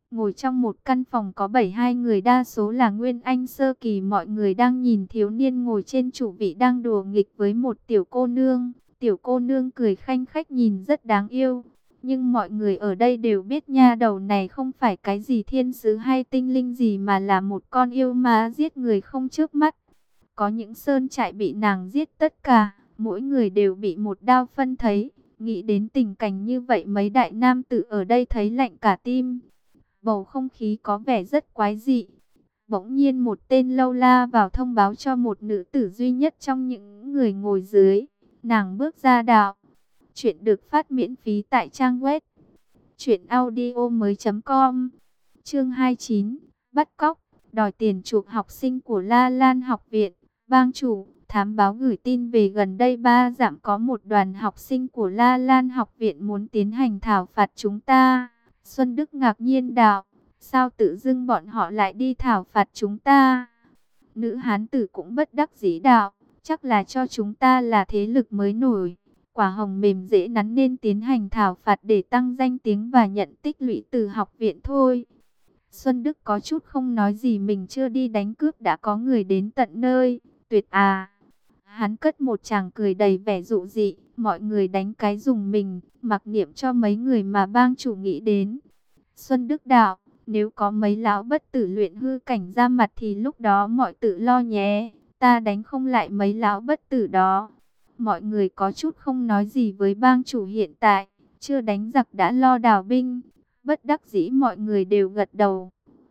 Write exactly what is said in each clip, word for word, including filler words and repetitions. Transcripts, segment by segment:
Ngồi trong một căn phòng có bảy hai người, đa số là Nguyên Anh sơ kỳ. Mọi người đang nhìn thiếu niên ngồi trên chủ vị đang đùa nghịch với một tiểu cô nương. Tiểu cô nương cười khanh khách nhìn rất đáng yêu. Nhưng mọi người ở đây đều biết nha đầu này không phải cái gì thiên sứ hay tinh linh gì, mà là một con yêu ma giết người không chớp mắt. Có những sơn trại bị nàng giết tất cả, mỗi người đều bị một đao phân thây. Nghĩ đến tình cảnh như vậy, mấy đại nam tử ở đây thấy lạnh cả tim. Bầu không khí có vẻ rất quái dị. Bỗng nhiên một tên lâu la vào thông báo cho một nữ tử duy nhất trong những người ngồi dưới. Nàng bước ra đạo. Chuyện được phát miễn phí tại trang web truyện audio mới chấm com. Chương hai mươi chín, bắt cóc, đòi tiền chuộc học sinh của La Lan học viện. Bang chủ, thám báo gửi tin về gần đây ba dặm có một đoàn học sinh của La Lan học viện muốn tiến hành thảo phạt chúng ta. Xuân Đức ngạc nhiên đạo, sao tự dưng bọn họ lại đi thảo phạt chúng ta? Nữ hán tử cũng bất đắc dĩ đạo, chắc là cho chúng ta là thế lực mới nổi. Quả hồng mềm dễ nắn nên tiến hành thảo phạt để tăng danh tiếng và nhận tích lũy từ học viện thôi. Xuân Đức có chút không nói gì, mình chưa đi đánh cướp đã có người đến tận nơi, tuyệt à. Hắn cất một tràng cười đầy vẻ dụ dị, mọi người đánh cái dùng mình, mặc niệm cho mấy người mà bang chủ nghĩ đến. Xuân Đức đạo, nếu có mấy lão bất tử luyện hư cảnh ra mặt thì lúc đó mọi tự lo nhé, ta đánh không lại mấy lão bất tử đó. Mọi người có chút không nói gì với bang chủ hiện tại, chưa đánh giặc đã lo đào binh, bất đắc dĩ mọi người đều gật đầu.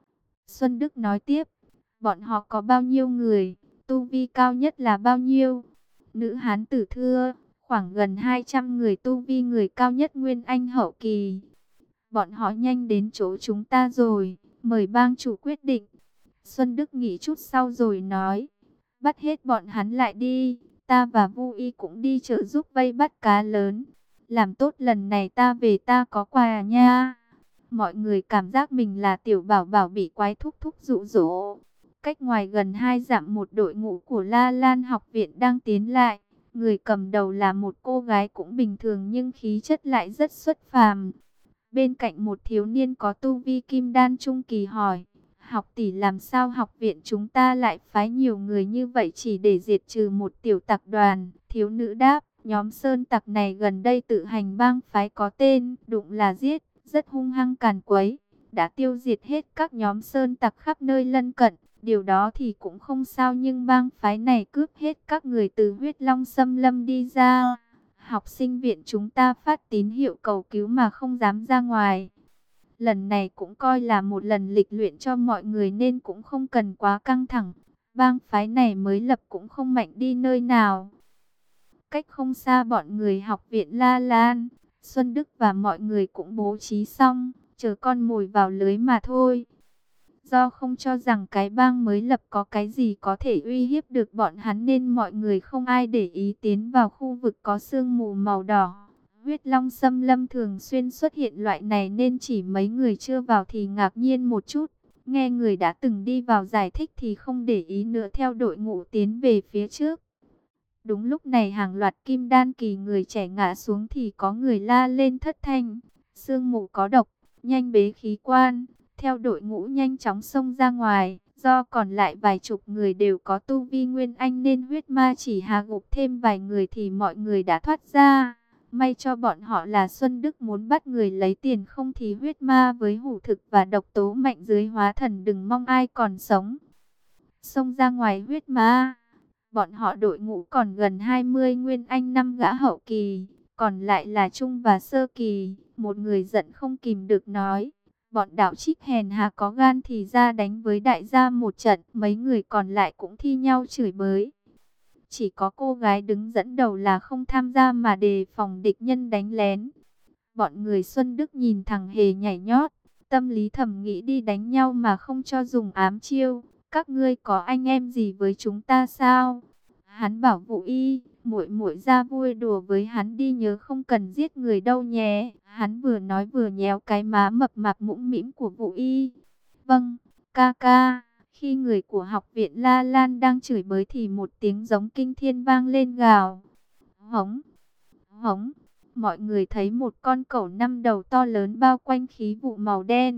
Xuân Đức nói tiếp, bọn họ có bao nhiêu người, tu vi cao nhất là bao nhiêu? Nữ hán tử thưa, khoảng gần hai trăm người, tu vi người cao nhất Nguyên Anh hậu kỳ. Bọn họ nhanh đến chỗ chúng ta rồi, mời bang chủ quyết định. Xuân Đức nghĩ chút sau rồi nói, bắt hết bọn hắn lại đi, ta và Vu Y cũng đi trợ giúp vây bắt cá lớn. Làm tốt lần này ta về ta có quà nha. Mọi người cảm giác mình là tiểu bảo bảo bị quái thúc thúc dụ dỗ. Cách ngoài gần hai dặm, một đội ngũ của La Lan học viện đang tiến lại. Người cầm đầu là một cô gái cũng bình thường nhưng khí chất lại rất xuất phàm. Bên cạnh một thiếu niên có tu vi kim đan trung kỳ hỏi, học tỷ làm sao học viện chúng ta lại phái nhiều người như vậy chỉ để diệt trừ một tiểu tặc đoàn? Thiếu nữ đáp, nhóm sơn tặc này gần đây tự hành bang phái có tên, đụng là giết, rất hung hăng càn quấy, đã tiêu diệt hết các nhóm sơn tặc khắp nơi lân cận. Điều đó thì cũng không sao, nhưng bang phái này cướp hết các người từ huyết long xâm lâm đi ra. Học sinh viện chúng ta phát tín hiệu cầu cứu mà không dám ra ngoài. Lần này cũng coi là một lần lịch luyện cho mọi người nên cũng không cần quá căng thẳng. Bang phái này mới lập cũng không mạnh đi nơi nào. Cách không xa bọn người học viện La Lan, Xuân Đức và mọi người cũng bố trí xong, chờ con mồi vào lưới mà thôi. Do không cho rằng cái bang mới lập có cái gì có thể uy hiếp được bọn hắn nên mọi người không ai để ý tiến vào khu vực có sương mù màu đỏ. Huyết long xâm lâm thường xuyên xuất hiện loại này nên chỉ mấy người chưa vào thì ngạc nhiên một chút. Nghe người đã từng đi vào giải thích thì không để ý nữa, theo đội ngũ tiến về phía trước. Đúng lúc này hàng loạt kim đan kỳ người trẻ ngã xuống thì có người la lên thất thanh. Sương mù có độc, nhanh bế khí quan. Theo đội ngũ nhanh chóng xông ra ngoài, do còn lại vài chục người đều có tu vi Nguyên Anh nên huyết ma chỉ hạ gục thêm vài người thì mọi người đã thoát ra. May cho bọn họ là Xuân Đức muốn bắt người lấy tiền, không thì huyết ma với hủ thực và độc tố mạnh dưới hóa thần đừng mong ai còn sống. Xông ra ngoài huyết ma, bọn họ đội ngũ còn gần hai mươi Nguyên Anh, năm gã hậu kỳ, còn lại là trung và sơ kỳ. Một người giận không kìm được nói, bọn đạo trích hèn hà có gan thì ra đánh với đại gia một trận. Mấy người còn lại cũng thi nhau chửi bới. Chỉ có cô gái đứng dẫn đầu là không tham gia mà đề phòng địch nhân đánh lén. Bọn người Xuân Đức nhìn thằng hề nhảy nhót, tâm lý thầm nghĩ đi đánh nhau mà không cho dùng ám chiêu. Các ngươi có anh em gì với chúng ta sao? Hắn bảo Vũ Y, muội muội ra vui đùa với hắn đi, nhớ không cần giết người đâu nhé. Hắn vừa nói vừa nhéo cái má mập mạp mũm mĩm của Vũ Y. Vâng, ca ca. Khi người của học viện La Lan đang chửi bới thì một tiếng giống kinh thiên vang lên, gào. Hống, hống. Mọi người thấy một con cẩu năm đầu to lớn bao quanh khí vụ màu đen.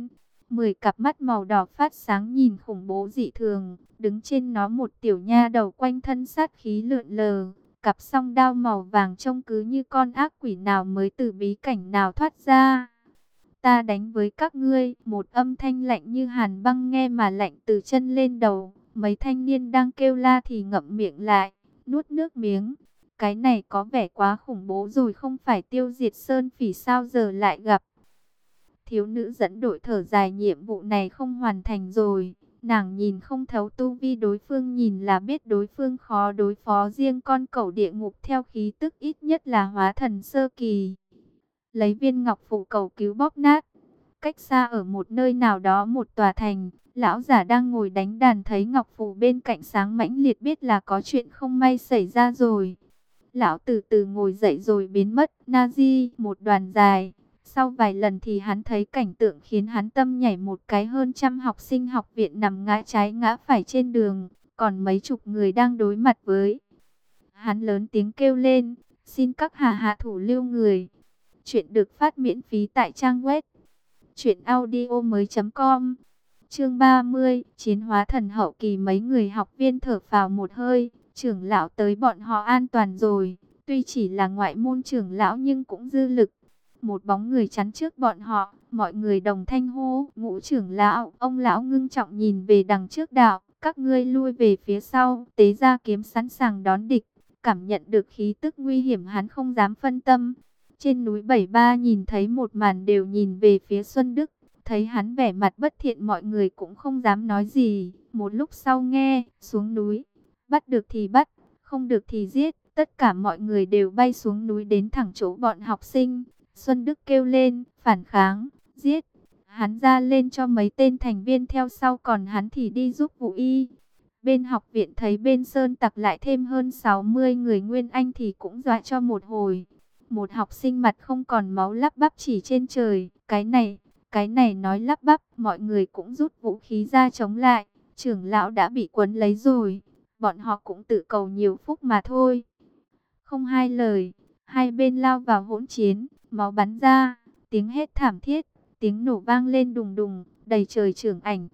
Mười cặp mắt màu đỏ phát sáng nhìn khủng bố dị thường, đứng trên nó một tiểu nha đầu quanh thân sát khí lượn lờ. Cặp song đao màu vàng trông cứ như con ác quỷ nào mới từ bí cảnh nào thoát ra. Ta đánh với các ngươi, một âm thanh lạnh như hàn băng nghe mà lạnh từ chân lên đầu. Mấy thanh niên đang kêu la thì ngậm miệng lại, nuốt nước miếng. Cái này có vẻ quá khủng bố rồi, không phải tiêu diệt sơn phỉ sao giờ lại gặp. Thiếu nữ dẫn đội thở dài, nhiệm vụ này không hoàn thành rồi. Nàng nhìn không thấu tu vi đối phương, nhìn là biết đối phương khó đối phó. Riêng con cẩu địa ngục theo khí tức ít nhất là hóa thần sơ kỳ. Lấy viên ngọc phù cầu cứu bóp nát. Cách xa ở một nơi nào đó một tòa thành, lão giả đang ngồi đánh đàn thấy ngọc phù bên cạnh sáng mãnh liệt, biết là có chuyện không may xảy ra rồi. Lão từ từ ngồi dậy rồi biến mất. Nazi một đoàn dài. Sau vài lần thì hắn thấy cảnh tượng khiến hắn tâm nhảy một cái. Hơn trăm học sinh học viện nằm ngã trái ngã phải trên đường, còn mấy chục người đang đối mặt với hắn. Lớn tiếng kêu lên, xin các hạ hạ thủ lưu người. Chuyện được phát miễn phí tại trang web truyện audio mới chấm com. Chương ba mươi, chiến hóa thần hậu kỳ. Mấy người học viên thở phào một hơi, trưởng lão tới bọn họ an toàn rồi. Tuy chỉ là ngoại môn trưởng lão nhưng cũng dư lực. Một bóng người chắn trước bọn họ, mọi người đồng thanh hô, Ngũ trưởng lão. Ông lão ngưng trọng nhìn về đằng trước, đạo, các ngươi lui về phía sau, tế ra kiếm sẵn sàng đón địch. Cảm nhận được khí tức nguy hiểm, hắn không dám phân tâm. Trên núi Bảy Ba nhìn thấy một màn đều nhìn về phía Xuân Đức. Thấy hắn vẻ mặt bất thiện, mọi người cũng không dám nói gì. Một lúc sau nghe, xuống núi, bắt được thì bắt, không được thì giết. Tất cả mọi người đều bay xuống núi đến thẳng chỗ bọn học sinh. Xuân Đức kêu lên, phản kháng, giết. Hắn ra lên cho mấy tên thành viên theo sau, còn hắn thì đi giúp Vũ Y. Bên học viện thấy bên sơn tặc lại thêm hơn sáu mươi người Nguyên Anh thì cũng dọa cho một hồi. Một học sinh mặt không còn máu lắp bắp chỉ trên trời, cái này, cái này nói lắp bắp, mọi người cũng rút vũ khí ra chống lại. Trưởng lão đã bị quấn lấy rồi, bọn họ cũng tự cầu nhiều phúc mà thôi. Không hai lời, hai bên lao vào hỗn chiến, máu bắn ra, tiếng hét thảm thiết, tiếng nổ vang lên đùng đùng, đầy trời trưởng ảnh.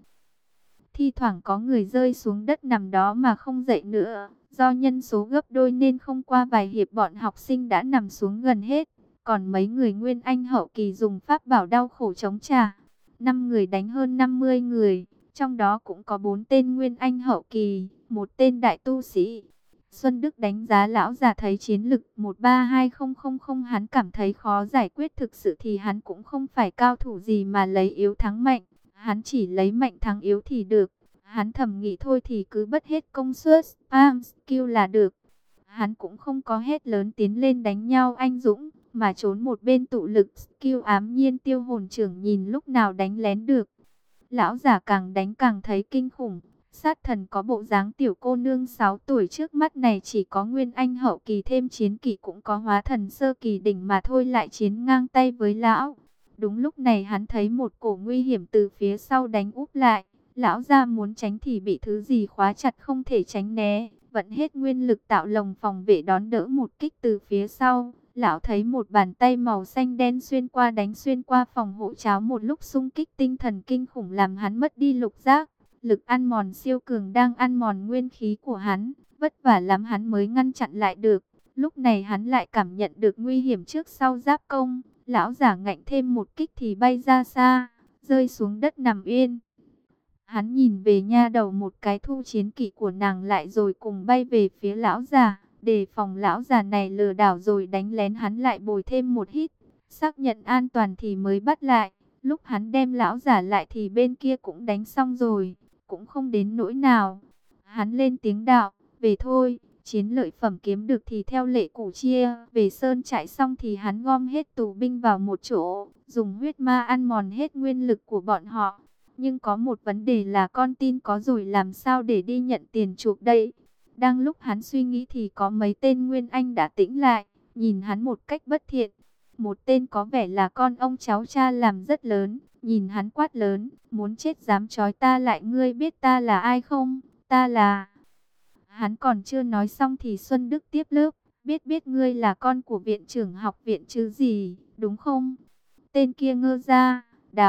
Thi thoảng có người rơi xuống đất nằm đó mà không dậy nữa. Do nhân số gấp đôi nên không qua vài hiệp bọn học sinh đã nằm xuống gần hết. Còn mấy người Nguyên Anh hậu kỳ dùng pháp bảo đau khổ chống trả. Năm người đánh hơn năm mươi người. Trong đó cũng có bốn tên Nguyên Anh hậu kỳ, một tên đại tu sĩ. Xuân Đức đánh giá lão già thấy chiến lực một ba hai không không không, hắn cảm thấy khó giải quyết. Thực sự thì hắn cũng không phải cao thủ gì mà lấy yếu thắng mạnh. Hắn chỉ lấy mạnh thắng yếu thì được. Hắn thầm nghĩ thôi thì cứ bất hết công suất, spam, skill là được. Hắn cũng không có hét lớn tiến lên đánh nhau anh dũng, mà trốn một bên tụ lực, skill ám nhiên tiêu hồn trưởng nhìn lúc nào đánh lén được. Lão giả càng đánh càng thấy kinh khủng. Sát thần có bộ dáng tiểu cô nương sáu tuổi trước mắt này, chỉ có Nguyên Anh hậu kỳ thêm chiến kỳ cũng có hóa thần sơ kỳ đỉnh mà thôi, lại chiến ngang tay với lão. Đúng lúc này hắn thấy một cổ nguy hiểm từ phía sau đánh úp lại. Lão ra muốn tránh thì bị thứ gì khóa chặt, không thể tránh né. Vận hết nguyên lực tạo lồng phòng vệ đón đỡ một kích từ phía sau. Lão thấy một bàn tay màu xanh đen xuyên qua, đánh xuyên qua phòng hộ cháo. Một lúc xung kích tinh thần kinh khủng làm hắn mất đi lục giác. Lực ăn mòn siêu cường đang ăn mòn nguyên khí của hắn. Vất vả lắm hắn mới ngăn chặn lại được. Lúc này hắn lại cảm nhận được nguy hiểm trước sau giáp công. Lão giả ngạnh thêm một kích thì bay ra xa, rơi xuống đất nằm yên. Hắn nhìn về nha đầu một cái, thu chiến kỵ của nàng lại rồi cùng bay về phía lão già. Đề phòng lão già này lừa đảo rồi đánh lén, hắn lại bồi thêm một hít. Xác nhận an toàn thì mới bắt lại. Lúc hắn đem lão già lại thì bên kia cũng đánh xong rồi. Cũng không đến nỗi nào. Hắn lên tiếng đạo, về thôi. Chiến lợi phẩm kiếm được thì theo lệ cũ chia về sơn trại, xong thì hắn gom hết tù binh vào một chỗ, dùng huyết ma ăn mòn hết nguyên lực của bọn họ. Nhưng có một vấn đề là con tin có rồi làm sao để đi nhận tiền chuộc đây? Đang lúc hắn suy nghĩ thì có mấy tên Nguyên Anh đã tĩnh lại, nhìn hắn một cách bất thiện. Một tên có vẻ là con ông cháu cha làm rất lớn, nhìn hắn quát lớn, muốn chết dám trói ta lại, ngươi biết ta là ai không? Ta là... Hắn còn chưa nói xong thì Xuân Đức tiếp lớp, biết biết ngươi là con của viện trưởng học viện chứ gì, đúng không? Tên kia ngơ ra, đạo,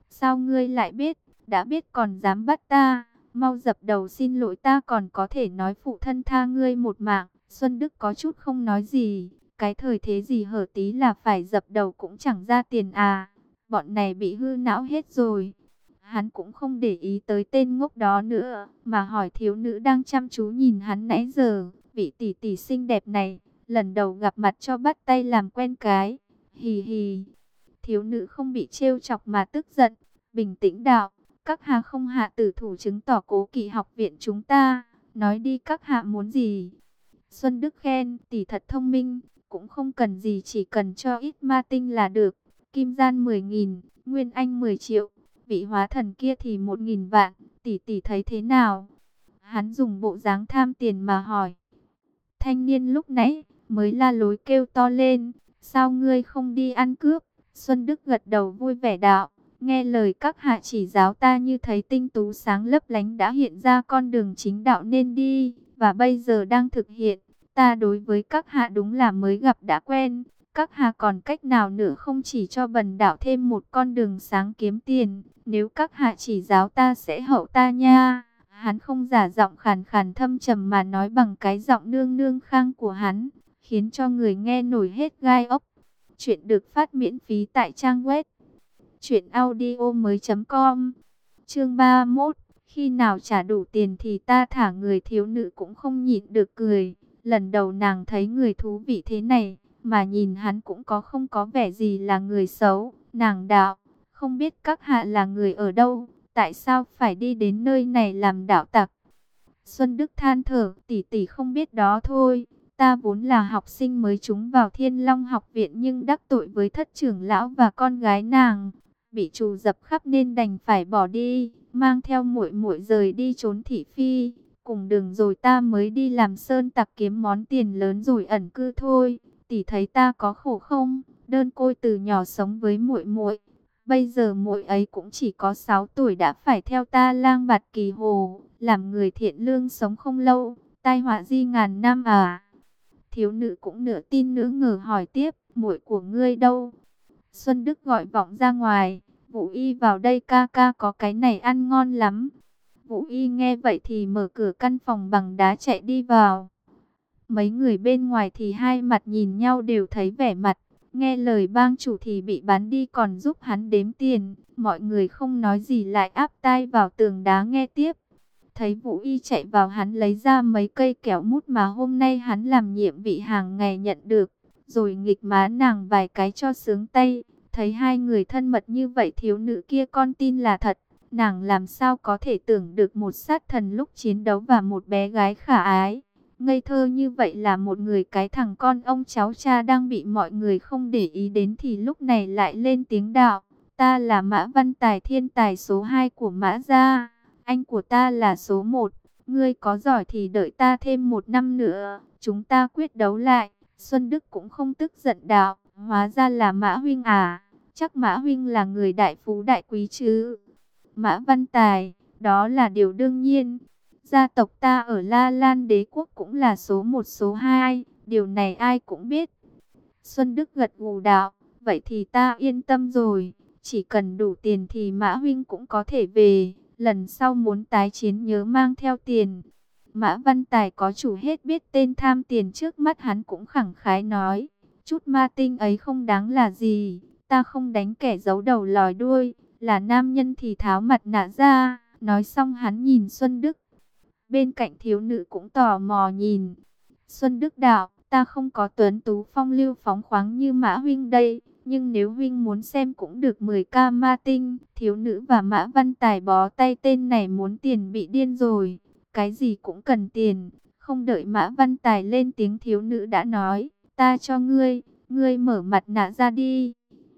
Sao ngươi lại biết? Đã biết còn dám bắt ta? Mau dập đầu xin lỗi, ta còn có thể nói phụ thân tha ngươi một mạng. Xuân Đức có chút không nói gì. Cái thời thế gì hở tí là phải dập đầu cũng chẳng ra tiền à. Bọn này bị hư não hết rồi. Hắn cũng không để ý tới tên ngốc đó nữa, mà hỏi thiếu nữ đang chăm chú nhìn hắn nãy giờ. Vị tỷ tỷ xinh đẹp này, lần đầu gặp mặt cho bắt tay làm quen cái. Hì hì. Thiếu nữ không bị trêu chọc mà tức giận, bình tĩnh đạo: các hạ không hạ tử thủ chứng tỏ cố kỵ học viện chúng ta. Nói đi, các hạ muốn gì? Xuân Đức khen: tỷ thật thông minh, cũng không cần gì, chỉ cần cho ít ma tinh là được. Kim gian mười nghìn, nguyên anh mười triệu, vị hóa thần kia thì một nghìn vạn, tỷ tỷ thấy thế nào? Hắn dùng bộ dáng tham tiền mà hỏi. Thanh niên lúc nãy mới la lối kêu to lên: sao ngươi không đi ăn cướp? Xuân Đức gật đầu vui vẻ đạo: nghe lời các hạ chỉ giáo, ta như thấy tinh tú sáng lấp lánh đã hiện ra con đường chính đạo nên đi, và bây giờ đang thực hiện. Ta đối với các hạ đúng là mới gặp đã quen. Các hạ còn cách nào nữa không, chỉ cho bần đạo thêm một con đường sáng kiếm tiền. Nếu các hạ chỉ giáo ta sẽ hậu ta nha. Hắn không giả giọng khàn khàn thâm trầm mà nói bằng cái giọng nương nương khang của hắn, khiến cho người nghe nổi hết gai ốc. Chuyện được phát miễn phí tại trang web truyện audio mới chấm com. Chương ba mươi mốt. Khi nào trả đủ tiền thì ta thả người. Thiếu nữ cũng không nhịn được cười. Lần đầu nàng thấy người thú vị thế này, mà nhìn hắn cũng có không có vẻ gì là người xấu. Nàng đạo: không biết các hạ là người ở đâu, tại sao phải đi đến nơi này làm đạo tặc? Xuân Đức than thở: tỷ tỷ không biết đó thôi. Ta vốn là học sinh mới trúng vào Thiên Long học viện, nhưng đắc tội với thất trưởng lão và con gái nàng, bị trù dập khắp nên đành phải bỏ đi, mang theo muội muội rời đi trốn thị phi. Cùng đường rồi ta mới đi làm sơn tặc kiếm món tiền lớn rồi ẩn cư thôi. Tỷ thấy ta có khổ không? Đơn côi từ nhỏ sống với muội muội. Bây giờ muội ấy cũng chỉ có sáu tuổi đã phải theo ta lang bạt kỳ hồ, làm người thiện lương sống không lâu, tai họa di ngàn năm à. Thiếu nữ cũng nửa tin nửa ngờ hỏi tiếp: muội của ngươi đâu? Xuân Đức gọi vọng ra ngoài: Vũ Y vào đây, ca ca có cái này ăn ngon lắm. Vũ Y nghe vậy thì mở cửa căn phòng bằng đá chạy đi vào. Mấy người bên ngoài thì hai mặt nhìn nhau đều thấy vẻ mặt. Nghe lời bang chủ thì bị bán đi còn giúp hắn đếm tiền. Mọi người không nói gì lại áp tai vào tường đá nghe tiếp. Thấy Vũ Y chạy vào, hắn lấy ra mấy cây kéo mút mà hôm nay hắn làm nhiệm vị hàng ngày nhận được, rồi nghịch má nàng vài cái cho sướng tay. Thấy hai người thân mật như vậy, thiếu nữ kia con tin là thật. Nàng làm sao có thể tưởng được một sát thần lúc chiến đấu và một bé gái khả ái ngây thơ như vậy là một người. Cái thằng con ông cháu cha đang bị mọi người không để ý đến thì lúc này lại lên tiếng đạo: ta là Mã Văn Tài, thiên tài số hai của Mã gia. Anh của ta là số một. Ngươi có giỏi thì đợi ta thêm một năm nữa, chúng ta quyết đấu lại. Xuân Đức cũng không tức giận đạo: hóa ra là Mã huynh à. Chắc Mã huynh là người đại phú đại quý chứ? Mã Văn Tài, đó là điều đương nhiên. Gia tộc ta ở La Lan đế quốc cũng là số một số hai, điều này ai cũng biết. Xuân Đức gật gù đạo: vậy thì ta yên tâm rồi. Chỉ cần đủ tiền thì Mã huynh cũng có thể về. Lần sau muốn tái chiến nhớ mang theo tiền. Mã Văn Tài có chủ hết biết tên tham tiền trước mắt hắn cũng khẳng khái nói: chút ma tinh ấy không đáng là gì. Ta không đánh kẻ giấu đầu lòi đuôi. Là nam nhân thì tháo mặt nạ ra. Nói xong hắn nhìn Xuân Đức. Bên cạnh thiếu nữ cũng tò mò nhìn. Xuân Đức đạo: ta không có tuấn tú phong lưu phóng khoáng như Mã huynh đây. Nhưng nếu huynh muốn xem cũng được. Mười k ma tinh. Thiếu nữ và Mã Văn Tài bó tay, tên này muốn tiền bị điên rồi. Cái gì cũng cần tiền. Không đợi Mã Văn Tài lên tiếng, thiếu nữ đã nói: ta cho ngươi. Ngươi mở mặt nạ ra đi.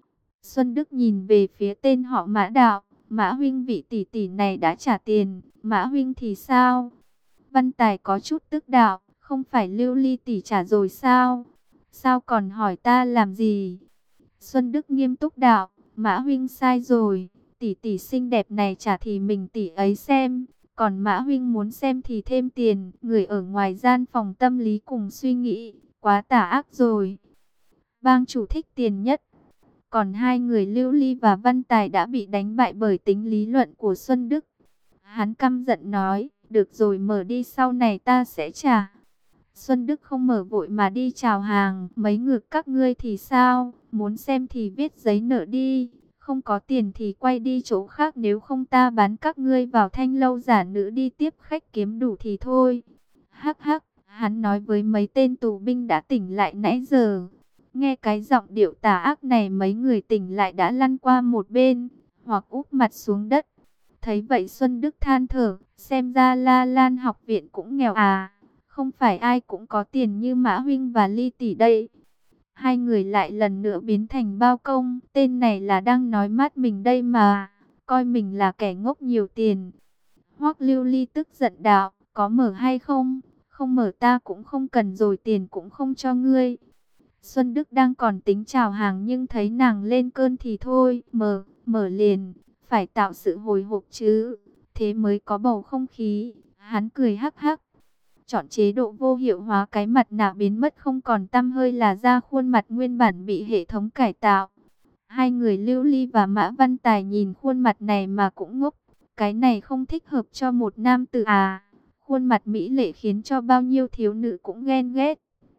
Xuân Đức nhìn về phía tên họ Mã đạo: Mã huynh, vị tỷ tỷ này đã trả tiền. Mã huynh thì sao? Văn Tài có chút tức đạo: không phải Lưu Ly tỷ trả rồi sao? Sao còn hỏi ta làm gì? Xuân Đức nghiêm túc đạo: Mã huynh sai rồi. Tỷ tỷ xinh đẹp này trả thì mình tỷ ấy xem. Còn Mã huynh muốn xem thì thêm tiền. Người ở ngoài gian phòng tâm lý cùng suy nghĩ. Quá tà ác rồi. Bang chủ thích tiền nhất. Còn hai người Lưu Ly và Văn Tài đã bị đánh bại bởi tính lý luận của Xuân Đức. Hắn căm giận nói, được rồi, mở đi, sau này ta sẽ trả. Xuân Đức không mở vội mà đi chào hàng. Mấy ngược các ngươi thì sao? Muốn xem thì viết giấy nợ đi. Không có tiền thì quay đi chỗ khác, nếu không ta bán các ngươi vào thanh lâu giả nữ đi tiếp khách, kiếm đủ thì thôi. Hắc hắc, hắn nói với mấy tên tù binh đã tỉnh lại nãy giờ. Nghe cái giọng điệu tà ác này, mấy người tỉnh lại đã lăn qua một bên, hoặc úp mặt xuống đất. Thấy vậy Xuân Đức than thở, xem ra La Lan học viện cũng nghèo à. Không phải ai cũng có tiền như Mã Huynh và Ly tỷ đây. Hai người lại lần nữa biến thành bao công. Tên này là đang nói mát mình đây mà. Coi mình là kẻ ngốc nhiều tiền. Hoắc Lưu Ly tức giận đạo, có mở hay không? Không mở ta cũng không cần, rồi tiền cũng không cho ngươi. Xuân Đức đang còn tính chào hàng, nhưng thấy nàng lên cơn thì thôi. Mở, mở liền. Phải tạo sự hồi hộp chứ. Thế mới có bầu không khí. Hắn cười hắc hắc. Chọn chế độ vô hiệu hóa, cái mặt nạ biến mất không còn tăm hơi là ra khuôn mặt nguyên bản bị hệ thống cải tạo. Hai người Lưu Ly và Mã Văn Tài nhìn khuôn mặt này mà cũng ngốc. Cái này không thích hợp cho một nam tử à. Khuôn mặt mỹ lệ khiến cho bao nhiêu thiếu nữ cũng ghen ghét.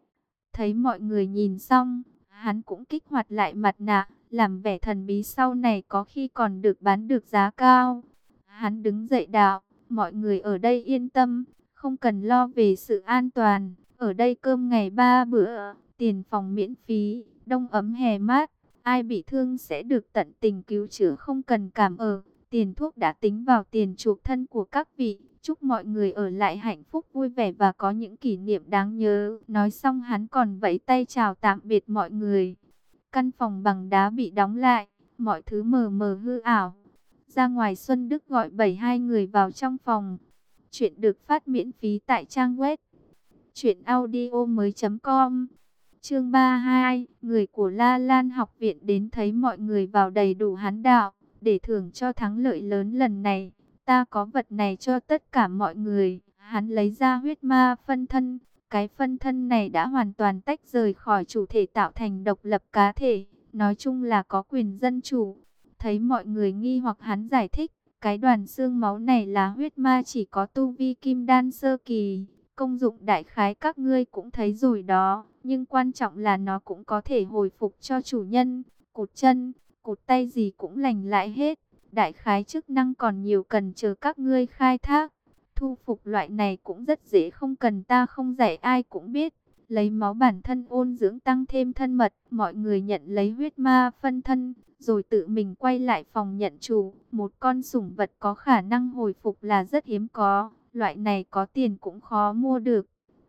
Thấy mọi người nhìn xong, hắn cũng kích hoạt lại mặt nạ, làm vẻ thần bí, sau này có khi còn được bán được giá cao. Hắn đứng dậy đạo, mọi người ở đây yên tâm, không cần lo về sự an toàn. Ở đây cơm ngày ba bữa, tiền phòng miễn phí, đông ấm hè mát. Ai bị thương sẽ được tận tình cứu chữa, không cần cảm ơn. Tiền thuốc đã tính vào tiền chuộc thân của các vị. Chúc mọi người ở lại hạnh phúc vui vẻ và có những kỷ niệm đáng nhớ. Nói xong hắn còn vẫy tay chào tạm biệt mọi người. Căn phòng bằng đá bị đóng lại, mọi thứ mờ mờ hư ảo. Ra ngoài Xuân Đức gọi bảy hai người vào trong phòng. Chuyện được phát miễn phí tại trang web truyện audio mới chấm com. Chương ba mươi hai, người của La Lan học viện đến, thấy mọi người vào đầy đủ hắn đạo, để thưởng cho thắng lợi lớn lần này. Ta có vật này cho tất cả mọi người. Hắn lấy ra huyết ma phân thân. Cái phân thân này đã hoàn toàn tách rời khỏi chủ thể, tạo thành độc lập cá thể. Nói chung là có quyền dân chủ. Thấy mọi người nghi hoặc, hắn giải thích. Cái đoàn xương máu này là huyết ma, chỉ có tu vi kim đan sơ kỳ. Công dụng đại khái các ngươi cũng thấy rồi đó. Nhưng quan trọng là nó cũng có thể hồi phục cho chủ nhân. Cụt chân, cụt tay gì cũng lành lại hết. Đại khái chức năng còn nhiều, cần chờ các ngươi khai thác. Thu phục loại này cũng rất dễ, không cần ta không dạy, ai cũng biết. Lấy máu bản thân ôn dưỡng, tăng thêm thân mật. Mọi người nhận lấy huyết ma phân thân, rồi tự mình quay lại phòng nhận chủ. Một con sủng vật có khả năng hồi phục là rất hiếm có. Loại này có tiền cũng khó mua được.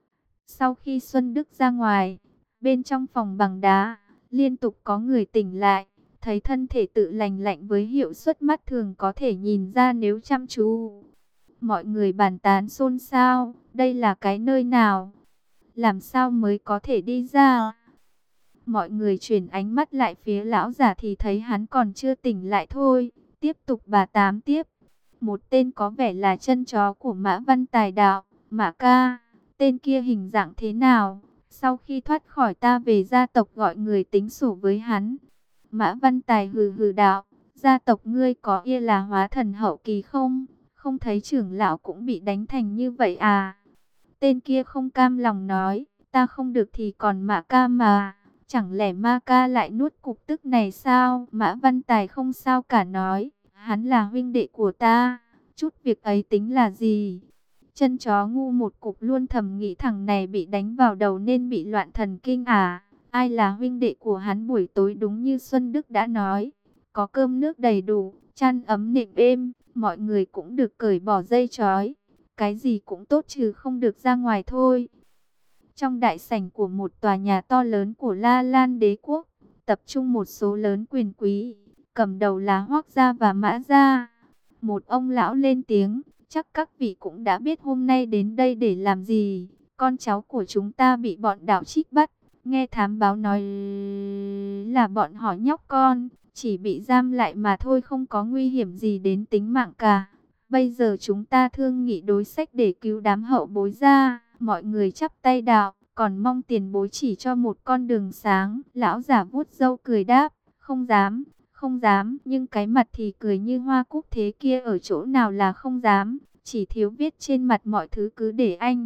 Sau khi Xuân Đức ra ngoài, bên trong phòng bằng đá, liên tục có người tỉnh lại. Thấy thân thể tự lành lạnh với hiệu suất mắt thường có thể nhìn ra nếu chăm chú. Mọi người bàn tán xôn xao, đây là cái nơi nào? Làm sao mới có thể đi ra? Mọi người chuyển ánh mắt lại phía lão giả thì thấy hắn còn chưa tỉnh lại thôi. Tiếp tục bà tám tiếp. Một tên có vẻ là chân chó của Mã Văn Tài đạo, Mã ca, tên kia hình dạng thế nào? Sau khi thoát khỏi ta về gia tộc gọi người tính sổ với hắn. Mã Văn Tài hừ hừ đạo, gia tộc ngươi có ia là hóa thần hậu kỳ không? Không thấy trưởng lão cũng bị đánh thành như vậy à? Tên kia không cam lòng nói, ta không được thì còn Mã ca mà. Chẳng lẽ Ma ca lại nuốt cục tức này sao? Mã Văn Tài không sao cả nói, hắn là huynh đệ của ta, chút việc ấy tính là gì? Chân chó ngu một cục luôn thầm nghĩ thằng này bị đánh vào đầu nên bị loạn thần kinh à? Ai là huynh đệ của hắn? Buổi tối đúng như Xuân Đức đã nói, có cơm nước đầy đủ, chăn ấm nệm êm, mọi người cũng được cởi bỏ dây trói. Cái gì cũng tốt trừ không được ra ngoài thôi. Trong đại sảnh của một tòa nhà to lớn của La Lan đế quốc, tập trung một số lớn quyền quý, cầm đầu là Hoắc gia và Mã gia. Một ông lão lên tiếng, chắc các vị cũng đã biết hôm nay đến đây để làm gì. Con cháu của chúng ta bị bọn đạo trích bắt. Nghe thám báo nói là bọn họ nhóc con, chỉ bị giam lại mà thôi, không có nguy hiểm gì đến tính mạng cả. Bây giờ chúng ta thương nghị đối sách để cứu đám hậu bối ra. Mọi người chắp tay đạo, còn mong tiền bối chỉ cho một con đường sáng. Lão giả vuốt râu cười đáp, không không dám, không dám, nhưng cái mặt thì cười như hoa cúc thế kia ở chỗ nào là không dám, chỉ thiếu viết trên mặt mọi thứ cứ để anh.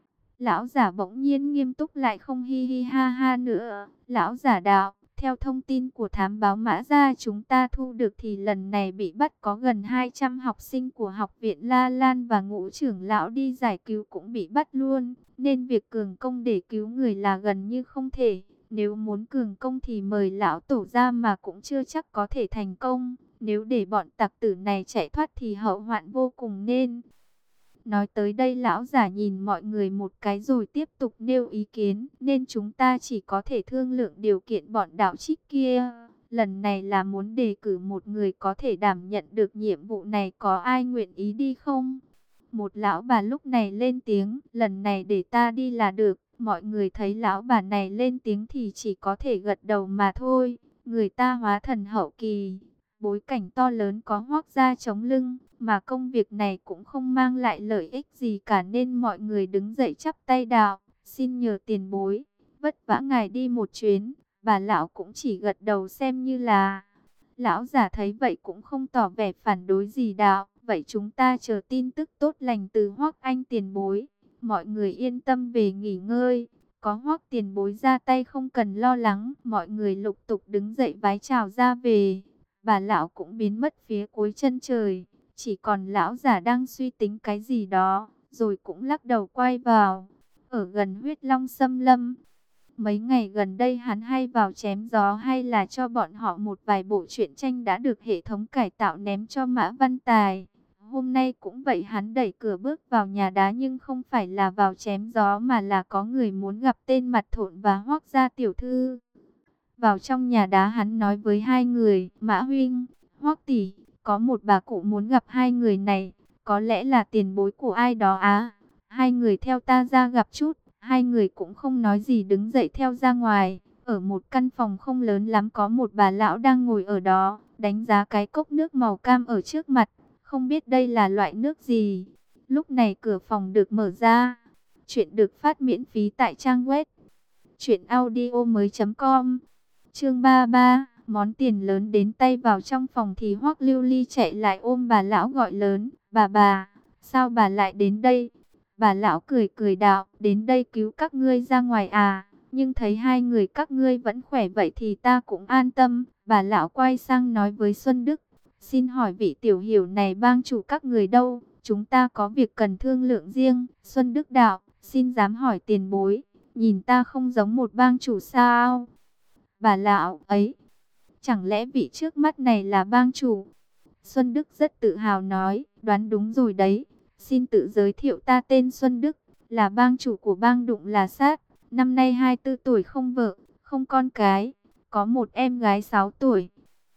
Lão giả bỗng nhiên nghiêm túc lại không hi hi ha ha nữa. Lão giả đạo, theo thông tin của thám báo Mã Gia chúng ta thu được thì lần này bị bắt có gần hai trăm học sinh của học viện La Lan và ngũ trưởng lão đi giải cứu cũng bị bắt luôn. Nên việc cường công để cứu người là gần như không thể. Nếu muốn cường công thì mời lão tổ ra mà cũng chưa chắc có thể thành công. Nếu để bọn tặc tử này chạy thoát thì hậu hoạn vô cùng nên... Nói tới đây lão giả nhìn mọi người một cái rồi tiếp tục nêu ý kiến. Nên chúng ta chỉ có thể thương lượng điều kiện bọn đạo trích kia. Lần này là muốn đề cử một người có thể đảm nhận được nhiệm vụ này, có ai nguyện ý đi không? Một lão bà lúc này lên tiếng, lần này để ta đi là được. Mọi người thấy lão bà này lên tiếng thì chỉ có thể gật đầu mà thôi. Người ta hóa thần hậu kỳ, bối cảnh to lớn có Hoắc gia chống lưng, mà công việc này cũng không mang lại lợi ích gì cả nên mọi người đứng dậy chắp tay đạo, xin nhờ tiền bối, vất vả ngài đi một chuyến. Bà lão cũng chỉ gật đầu xem như là. Lão giả thấy vậy cũng không tỏ vẻ phản đối gì đạo, vậy chúng ta chờ tin tức tốt lành từ Hoắc anh tiền bối. Mọi người yên tâm về nghỉ ngơi, có Hoắc tiền bối ra tay không cần lo lắng. Mọi người lục tục đứng dậy vái chào ra về. Bà lão cũng biến mất phía cuối chân trời, chỉ còn lão giả đang suy tính cái gì đó, rồi cũng lắc đầu quay vào. Ở gần Huyết Long Xâm Lâm, mấy ngày gần đây hắn hay vào chém gió hay là cho bọn họ một vài bộ truyện tranh đã được hệ thống cải tạo ném cho Mã Văn Tài. Hôm nay cũng vậy, hắn đẩy cửa bước vào nhà đá nhưng không phải là vào chém gió mà là có người muốn gặp tên Mặt Thộn và Hoắc gia tiểu thư. Vào trong nhà đá hắn nói với hai người, Mã huynh, Hoắc tỷ, có một bà cụ muốn gặp hai người này, có lẽ là tiền bối của ai đó á. Hai người theo ta ra gặp chút. Hai người cũng không nói gì đứng dậy theo ra ngoài. Ở một căn phòng không lớn lắm có một bà lão đang ngồi ở đó, đánh giá cái cốc nước màu cam ở trước mặt, không biết đây là loại nước gì. Lúc này cửa phòng được mở ra. Chuyện được phát miễn phí tại trang web truyện audio mới chấm com. Chương ba mươi ba, món tiền lớn đến tay. Vào trong phòng thì Hoắc Lưu Ly chạy lại ôm bà lão gọi lớn, bà bà, sao bà lại đến đây? Bà lão cười cười đạo, đến đây cứu các ngươi ra ngoài à, nhưng thấy hai người các ngươi vẫn khỏe vậy thì ta cũng an tâm. Bà lão quay sang nói với Xuân Đức, xin hỏi vị tiểu hiểu này bang chủ các người đâu, chúng ta có việc cần thương lượng riêng. Xuân Đức đạo, xin dám hỏi tiền bối, nhìn ta không giống một bang chủ sao? Bà lão ấy, chẳng lẽ vị trước mắt này là bang chủ? Xuân Đức rất tự hào nói, đoán đúng rồi đấy. Xin tự giới thiệu, ta tên Xuân Đức, là bang chủ của bang Đụng Là Sát. Năm nay hai mươi tư tuổi, không vợ, không con cái, có một em gái sáu tuổi.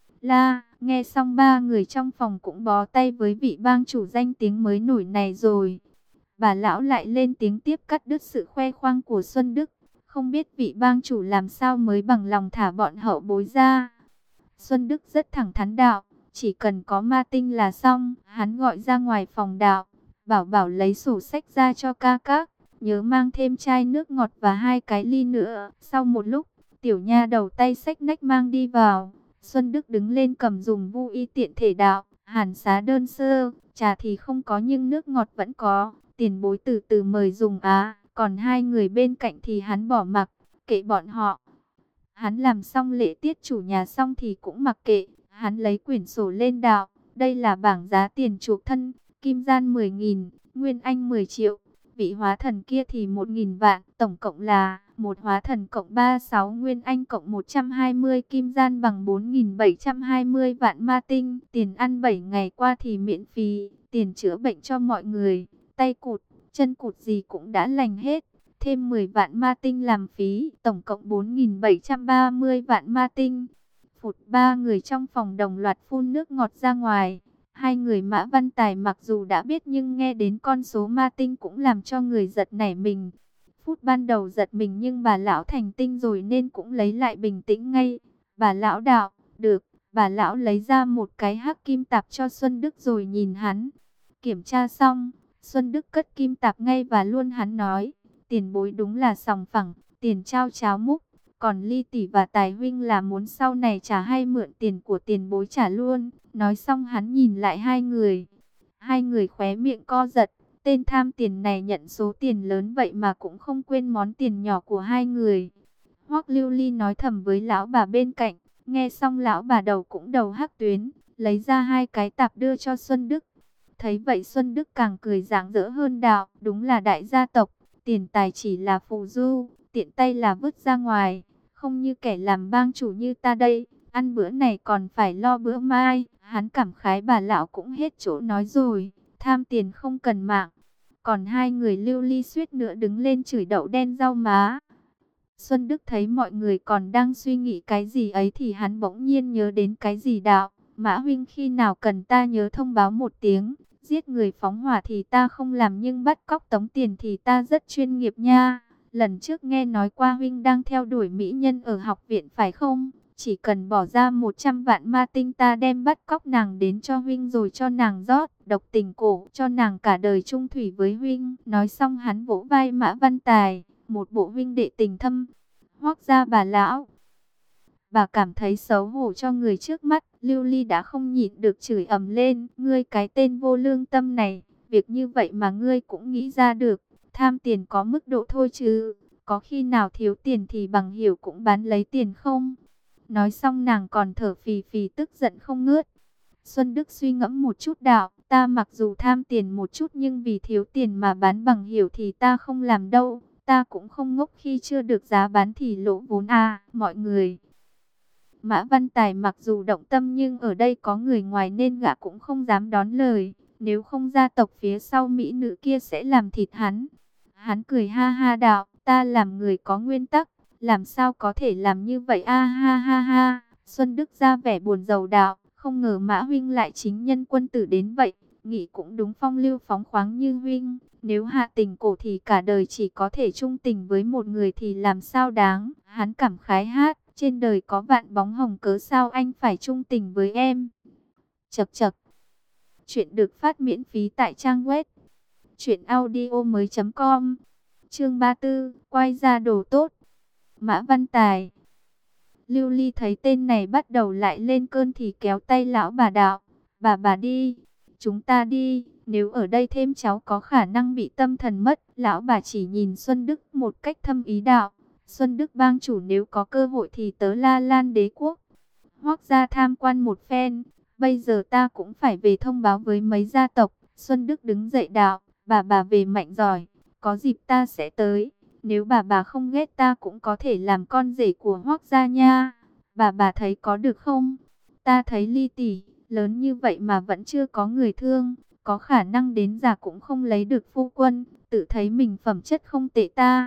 La, nghe xong ba người trong phòng cũng bó tay với vị bang chủ danh tiếng mới nổi này rồi. Bà lão lại lên tiếng tiếp cắt đứt sự khoe khoang của Xuân Đức. Không biết vị bang chủ làm sao mới bằng lòng thả bọn hậu bối ra. Xuân Đức rất thẳng thắn đạo, chỉ cần có ma tinh là xong. Hắn gọi ra ngoài phòng đạo, bảo bảo lấy sổ sách ra cho ca các, nhớ mang thêm chai nước ngọt và hai cái ly nữa. Sau một lúc, tiểu nha đầu tay xách nách mang đi vào. Xuân Đức đứng lên cầm dùng vu y tiện thể đạo, hàn xá đơn sơ, trà thì không có nhưng nước ngọt vẫn có, tiền bối từ từ mời dùng á. Còn hai người bên cạnh thì hắn bỏ mặc, kệ bọn họ. Hắn làm xong lễ tiết chủ nhà xong thì cũng mặc kệ, hắn lấy quyển sổ lên đạo, đây là bảng giá tiền chuộc thân. Kim gian mười nghìn, Nguyên Anh mười triệu, vị hóa thần kia thì một nghìn vạn, tổng cộng là một hóa thần cộng ba mươi sáu Nguyên Anh cộng một trăm hai mươi Kim gian bằng bốn nghìn bảy trăm hai mươi vạn ma tinh. Tiền ăn bảy ngày qua thì miễn phí, tiền chữa bệnh cho mọi người, tay cụt, chân cụt gì cũng đã lành hết. Thêm mười vạn ma tinh làm phí, tổng cộng bốn nghìn bảy trăm ba mươi vạn ma tinh. Phụt, ba người trong phòng đồng loạt phun nước ngọt ra ngoài. Hai người Mã Văn Tài mặc dù đã biết nhưng nghe đến con số ma tinh cũng làm cho người giật nảy mình. Phút ban đầu giật mình nhưng bà lão thành tinh rồi nên cũng lấy lại bình tĩnh ngay. Bà lão đạo, được, bà lão lấy ra một cái hắc kim tạp cho Xuân Đức rồi nhìn hắn. Kiểm tra xong, Xuân Đức cất kim tạp ngay và luôn hắn nói, tiền bối đúng là sòng phẳng, tiền trao cháo múc, Còn Ly tỷ và Tài huynh là muốn sau này trả hay mượn tiền của tiền bối trả luôn. Nói xong hắn nhìn lại hai người. Hai người khóe miệng co giật. Tên tham tiền này nhận số tiền lớn vậy mà cũng không quên món tiền nhỏ của hai người. Hoắc Lưu Ly nói thầm với lão bà bên cạnh. Nghe xong lão bà đầu cũng đầu hắc tuyến. Lấy ra hai cái tạp đưa cho Xuân Đức. Thấy vậy Xuân Đức càng cười rạng rỡ hơn đạo. Đúng là đại gia tộc. Tiền tài chỉ là phù du. Tiện tay là vứt ra ngoài. Không như kẻ làm bang chủ như ta đây. Ăn bữa này còn phải lo bữa mai. Hắn cảm khái bà lão cũng hết chỗ nói rồi. Tham tiền không cần mạng. Còn hai người Lưu Ly suýt nữa đứng lên chửi đậu đen rau má. Xuân Đức thấy mọi người còn đang suy nghĩ cái gì ấy thì hắn bỗng nhiên nhớ đến cái gì đạo. Mã huynh khi nào cần ta nhớ thông báo một tiếng. Giết người phóng hỏa thì ta không làm nhưng bắt cóc tống tiền thì ta rất chuyên nghiệp nha. Lần trước nghe nói qua huynh đang theo đuổi mỹ nhân ở học viện phải không? Chỉ cần bỏ ra một trăm vạn ma tinh ta đem bắt cóc nàng đến cho huynh rồi cho nàng rót độc tình cổ cho nàng cả đời chung thủy với huynh. Nói xong hắn vỗ vai Mã Văn Tài, một bộ huynh đệ tình thâm. Hoắc gia bà lão. Bà cảm thấy xấu hổ cho người trước mắt. Lưu Ly đã không nhịn được chửi ầm lên. Ngươi cái tên vô lương tâm này. Việc như vậy mà ngươi cũng nghĩ ra được. Tham tiền có mức độ thôi chứ. Có khi nào thiếu tiền thì bằng hiểu cũng bán lấy tiền không? Nói xong nàng còn thở phì phì tức giận không ngớt. Xuân Đức suy ngẫm một chút đạo. Ta mặc dù tham tiền một chút nhưng vì thiếu tiền mà bán bằng hiểu thì ta không làm đâu. Ta cũng không ngốc khi chưa được giá bán thì lỗ vốn à, mọi người. Mã Văn Tài mặc dù động tâm nhưng ở đây có người ngoài nên gã cũng không dám đón lời. Nếu không gia tộc phía sau mỹ nữ kia sẽ làm thịt hắn. Hắn cười ha ha đạo, ta làm người có nguyên tắc, làm sao có thể làm như vậy a ha ha ha. Xuân Đức ra vẻ buồn rầu đạo, không ngờ Mã huynh lại chính nhân quân tử đến vậy. Nghĩ cũng đúng, phong lưu phóng khoáng như huynh. Nếu hạ tình cổ thì cả đời chỉ có thể chung tình với một người thì làm sao đáng. Hắn cảm khái hát, trên đời có vạn bóng hồng cớ sao anh phải chung tình với em. Chật chật. Chuyện được phát miễn phí tại trang web truyện audio mới chấm com. Chương ba mươi tư, quay ra đồ tốt. Mã Văn Tài. Lưu Ly thấy tên này bắt đầu lại lên cơn thì kéo tay lão bà đạo. Bà bà đi, chúng ta đi, nếu ở đây thêm cháu có khả năng bị tâm thần mất. Lão bà chỉ nhìn Xuân Đức một cách thâm ý đạo. Xuân Đức bang chủ nếu có cơ hội thì tớ La Lan đế quốc. Hoắc gia tham quan một phen, bây giờ ta cũng phải về thông báo với mấy gia tộc. Xuân Đức đứng dậy đạo, bà bà về mạnh giỏi, có dịp ta sẽ tới. Nếu bà bà không ghét ta cũng có thể làm con rể của Hoắc gia nha. Bà bà thấy có được không? Ta thấy Ly tỷ lớn như vậy mà vẫn chưa có người thương, có khả năng đến già cũng không lấy được phu quân, tự thấy mình phẩm chất không tệ ta.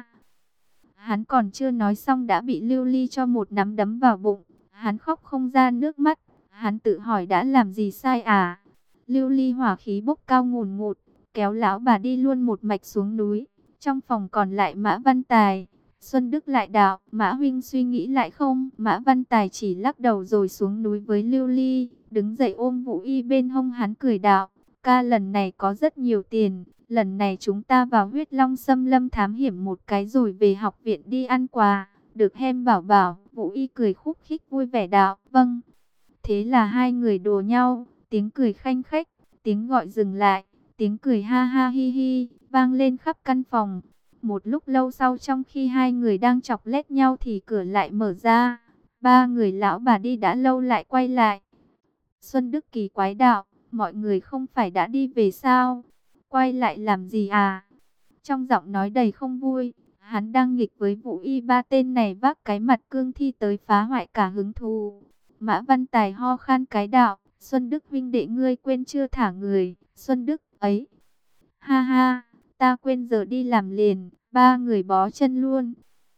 Hắn còn chưa nói xong đã bị Lưu Ly cho một nắm đấm vào bụng. Hắn khóc không ra nước mắt. Hắn tự hỏi đã làm gì sai à? Lưu Ly hỏa khí bốc cao ngùn ngụt, kéo lão bà đi luôn một mạch xuống núi. Trong phòng còn lại Mã Văn Tài. Xuân Đức lại đạo, Mã huynh suy nghĩ lại không? Mã Văn Tài chỉ lắc đầu rồi xuống núi với Lưu Ly. Đứng dậy ôm Vũ Y bên hông hắn cười đạo, ca lần này có rất nhiều tiền. Lần này chúng ta vào huyết long xâm lâm thám hiểm một cái rồi về học viện đi ăn quà. Được hem bảo bảo. Vũ Y cười khúc khích vui vẻ đạo, vâng. Thế là hai người đùa nhau. Tiếng cười khanh khách, tiếng gọi dừng lại, tiếng cười ha ha hi hi vang lên khắp căn phòng. Một lúc lâu sau, trong khi hai người đang chọc lét nhau thì cửa lại mở ra. Ba người lão bà đi đã lâu lại quay lại. Xuân Đức kỳ quái đạo, mọi người không phải đã đi về sao? Quay lại làm gì à? Trong giọng nói đầy không vui, hắn đang nghịch với Vũ Y, ba tên này vác cái mặt cương thi tới phá hoại cả hứng thú. Mã Văn Tài ho khan cái đạo, Xuân Đức huynh đệ ngươi quên chưa thả người. Xuân Đức ấy, ha ha, ta quên giờ đi làm liền. Ba người bó chân luôn.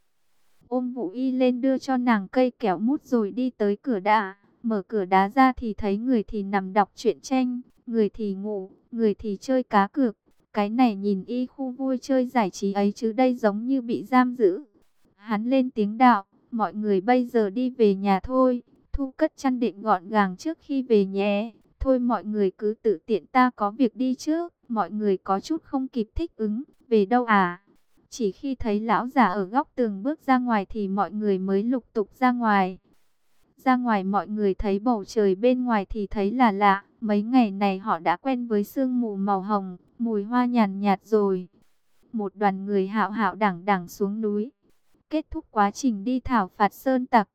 Ôm Vũ Y lên đưa cho nàng cây kéo mút rồi đi tới cửa đá. Mở cửa đá ra thì thấy người thì nằm đọc truyện tranh, người thì ngủ, người thì chơi cá cược. Cái này nhìn y khu vui chơi giải trí ấy chứ đây giống như bị giam giữ. Hắn lên tiếng đạo, mọi người bây giờ đi về nhà thôi. Thu cất chăn đệm gọn gàng trước khi về nhé. Thôi mọi người cứ tự tiện, ta có việc đi trước. Mọi người có chút không kịp thích ứng. Về đâu à? Chỉ khi thấy lão già ở góc tường bước ra ngoài thì mọi người mới lục tục ra ngoài. Ra ngoài mọi người thấy bầu trời bên ngoài thì thấy là lạ. Mấy ngày này họ đã quen với sương mù màu hồng, mùi hoa nhàn nhạt rồi. Một đoàn người hạo hạo đảng đảng xuống núi, kết thúc quá trình đi thảo phạt sơn tặc.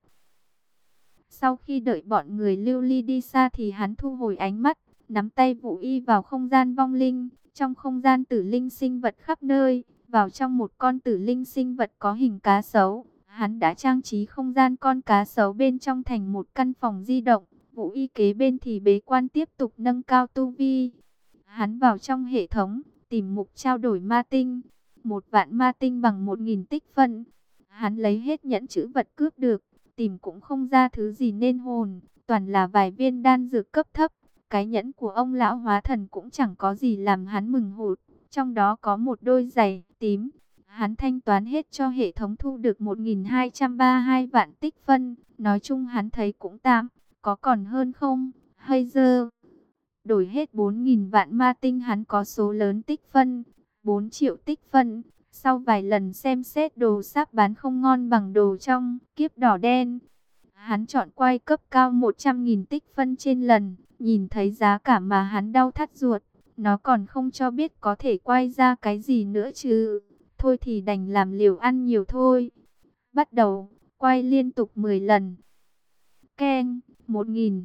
Sau khi đợi bọn người lưu ly đi xa thì hắn thu hồi ánh mắt, nắm tay Vũ Y vào không gian vong linh. Trong không gian tử linh sinh vật khắp nơi, vào trong một con tử linh sinh vật có hình cá sấu. Hắn đã trang trí không gian con cá sấu bên trong thành một căn phòng di động. Vũ Y kế bên thì bế quan tiếp tục nâng cao tu vi. Hắn vào trong hệ thống, tìm mục trao đổi ma tinh. Một vạn ma tinh bằng một nghìn tích phân. Hắn lấy hết nhẫn chữ vật cướp được, tìm cũng không ra thứ gì nên hồn, toàn là vài viên đan dược cấp thấp. Cái nhẫn của ông lão hóa thần cũng chẳng có gì làm hắn mừng hụt, trong đó có một đôi giày tím. Hắn thanh toán hết cho hệ thống thu được một nghìn hai trăm ba mươi hai vạn tích phân, nói chung hắn thấy cũng tạm, có còn hơn không, hay dơ. Đổi hết bốn nghìn vạn ma tinh hắn có số lớn tích phân, bốn triệu tích phân. Sau vài lần xem xét đồ sắp bán không ngon bằng đồ trong kiếp đỏ đen. Hắn chọn quay cấp cao một trăm nghìn tích phân trên lần, nhìn thấy giá cả mà hắn đau thắt ruột. Nó còn không cho biết có thể quay ra cái gì nữa chứ. Thôi thì đành làm liều ăn nhiều thôi. Bắt đầu, quay liên tục mười lần. Keng, một nghìn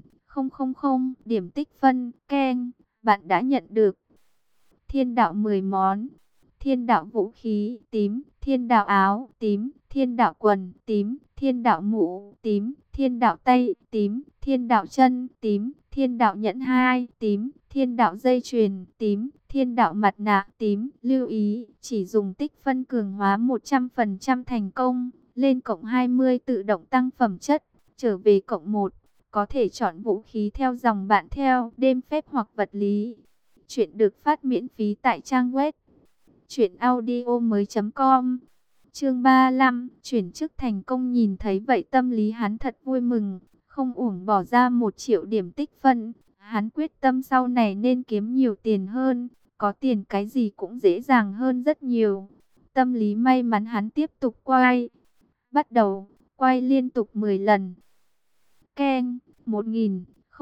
điểm tích phân, keng, bạn đã nhận được. Thiên đạo mười món. Thiên đạo vũ khí, tím, thiên đạo áo, tím, thiên đạo quần, tím, thiên đạo mũ, tím, thiên đạo tay, tím, thiên đạo chân, tím, thiên đạo nhẫn hai, tím, thiên đạo dây chuyền, tím, thiên đạo mặt nạ, tím. Lưu ý, chỉ dùng tích phân cường hóa một trăm phần trăm thành công, lên cộng hai mươi tự động tăng phẩm chất, trở về cộng một, có thể chọn vũ khí theo dòng bạn theo, đêm phép hoặc vật lý. Chuyện được phát miễn phí tại trang web truyện audio mới chấm com. Chương ba mươi lăm, chuyển chức thành công. Nhìn thấy vậy tâm lý hắn thật vui mừng, không uổng bỏ ra một triệu điểm tích phân. Hắn quyết tâm sau này nên kiếm nhiều tiền hơn, có tiền cái gì cũng dễ dàng hơn rất nhiều. Tâm lý may mắn hắn tiếp tục quay. Bắt đầu, quay liên tục mười lần. Keng, một nghìn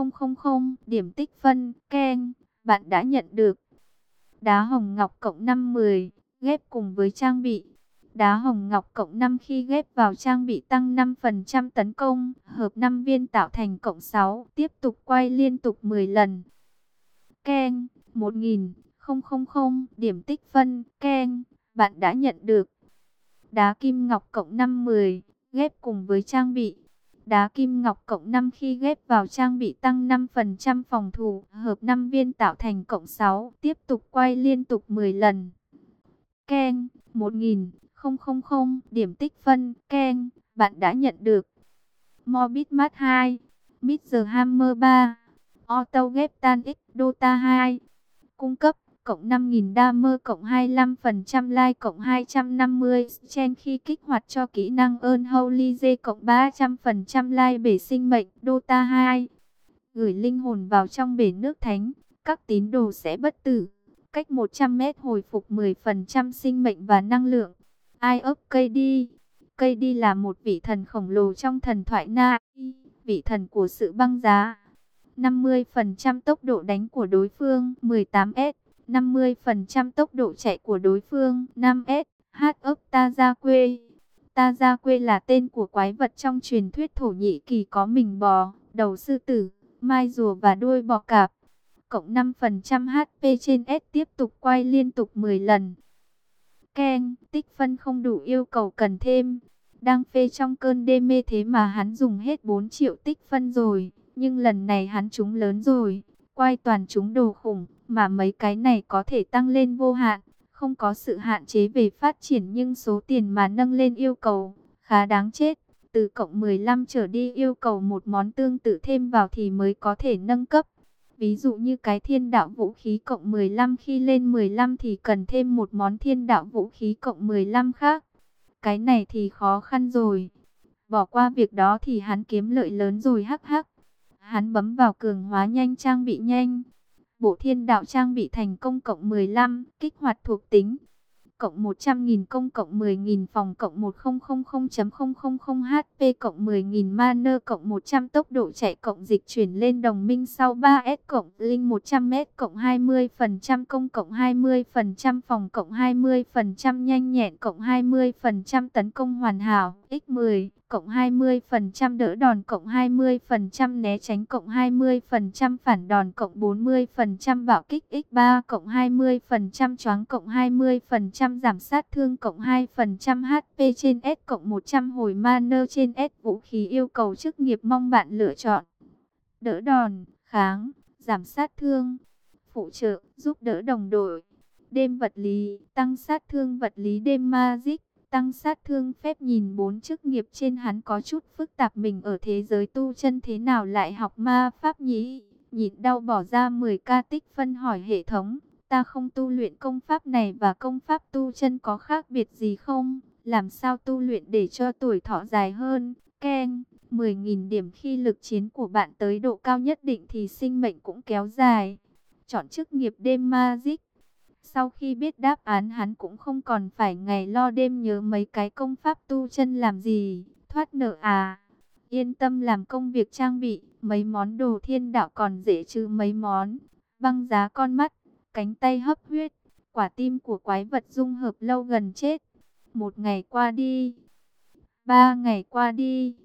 điểm tích phân, keng, bạn đã nhận được. Đá hồng ngọc cộng năm mươi, ghép cùng với trang bị. Đá hồng ngọc cộng năm khi ghép vào trang bị tăng năm phần trăm tấn công, hợp năm viên tạo thành cộng sáu, tiếp tục quay liên tục mười lần. Keng, một nghìn điểm tích phân, keng, bạn đã nhận được. Đá kim ngọc cộng năm mươi, ghép cùng với trang bị. Đá kim ngọc cộng năm khi ghép vào trang bị tăng năm phần trăm phòng thủ, hợp năm viên tạo thành cộng sáu, tiếp tục quay liên tục mười lần. Keng, một nghìn điểm tích phân, keng, bạn đã nhận được. Morbid Mat hai, Mister Hammer ba, Auto ghép tan X Dota hai, cung cấp cộng năm nghìn Damage cộng hai mươi lăm phần trăm Life cộng hai trăm năm mươi Chen khi kích hoạt cho kỹ năng Unholy J cộng ba trăm phần trăm Life bể sinh mệnh Dota hai. Gửi linh hồn vào trong bể nước thánh, các tín đồ sẽ bất tử. Cách một trăm mét hồi phục mười phần trăm sinh mệnh và năng lượng. Eye of ca đê. ca đê là một vị thần khổng lồ trong thần thoại Na, vị thần của sự băng giá. năm mươi phần trăm tốc độ đánh của đối phương mười tám S, năm mươi phần trăm tốc độ chạy của đối phương năm S. Heart of Tazaque. Tazaque là tên của quái vật trong truyền thuyết Thổ Nhĩ Kỳ có mình bò, đầu sư tử, mai rùa và đuôi bò cạp. Cộng năm phần trăm hát pê trên S, tiếp tục quay liên tục mười lần. Keng, tích phân không đủ yêu cầu cần thêm. Đang phê trong cơn đê mê thế mà hắn dùng hết bốn triệu tích phân rồi. Nhưng lần này hắn trúng lớn rồi. Quay toàn trúng đồ khủng, mà mấy cái này có thể tăng lên vô hạn. Không có sự hạn chế về phát triển nhưng số tiền mà nâng lên yêu cầu khá đáng chết. Từ cộng mười lăm trở đi yêu cầu một món tương tự thêm vào thì mới có thể nâng cấp. Ví dụ như cái thiên đạo vũ khí cộng mười lăm khi lên mười lăm thì cần thêm một món thiên đạo vũ khí cộng mười lăm khác. Cái này thì khó khăn rồi. Bỏ qua việc đó thì hắn kiếm lợi lớn rồi hắc hắc. Hắn bấm vào cường hóa nhanh trang bị nhanh. Bộ thiên đạo trang bị thành công cộng mười lăm, kích hoạt thuộc tính. cộng một trăm nghìn công cộng mười nghìn phòng cộng một nghìn chấm không không không hát pê cộng mười nghìn mana cộng một trăm tốc độ chạy cộng dịch chuyển lên đồng minh sau ba S cộng linh một trăm mét cộng hai mươi phần trăm công cộng hai mươi phần trăm phòng cộng hai mươi phần trăm nhanh nhẹn cộng hai mươi phần trăm tấn công hoàn hảo nhân mười cộng hai mươi phần trăm đỡ đòn cộng hai mươi phần trăm né tránh cộng hai mươi phần trăm phản đòn cộng bốn mươi phần trăm bạo kích nhân ba cộng hai mươi phần trăm choáng cộng hai mươi phần trăm giảm sát thương cộng hai phần trăm hát pê trên S cộng một trăm hồi mana trên S. Vũ khí yêu cầu chức nghiệp mong bạn lựa chọn: đỡ đòn, kháng, giảm sát thương, phụ trợ, giúp đỡ đồng đội, đêm vật lý, tăng sát thương vật lý, đêm magic, tăng sát thương phép. Nhìn bốn chức nghiệp trên hắn có chút phức tạp, mình ở thế giới tu chân thế nào lại học ma pháp nhỉ? Nhịn đau bỏ ra mười k tích phân hỏi hệ thống, ta không tu luyện công pháp này và công pháp tu chân có khác biệt gì không? Làm sao tu luyện để cho tuổi thọ dài hơn? Keng, mười nghìn điểm khi lực chiến của bạn tới độ cao nhất định thì sinh mệnh cũng kéo dài. Chọn chức nghiệp đêm magic. Sau khi biết đáp án hắn cũng không còn phải ngày lo đêm nhớ mấy cái công pháp tu chân làm gì. Thoát nợ à? Yên tâm làm công việc trang bị, mấy món đồ thiên đạo còn dễ chứ mấy món. Băng giá con mắt, cánh tay hấp huyết, quả tim của quái vật dung hợp lâu gần chết. Một ngày qua đi, ba ngày qua đi,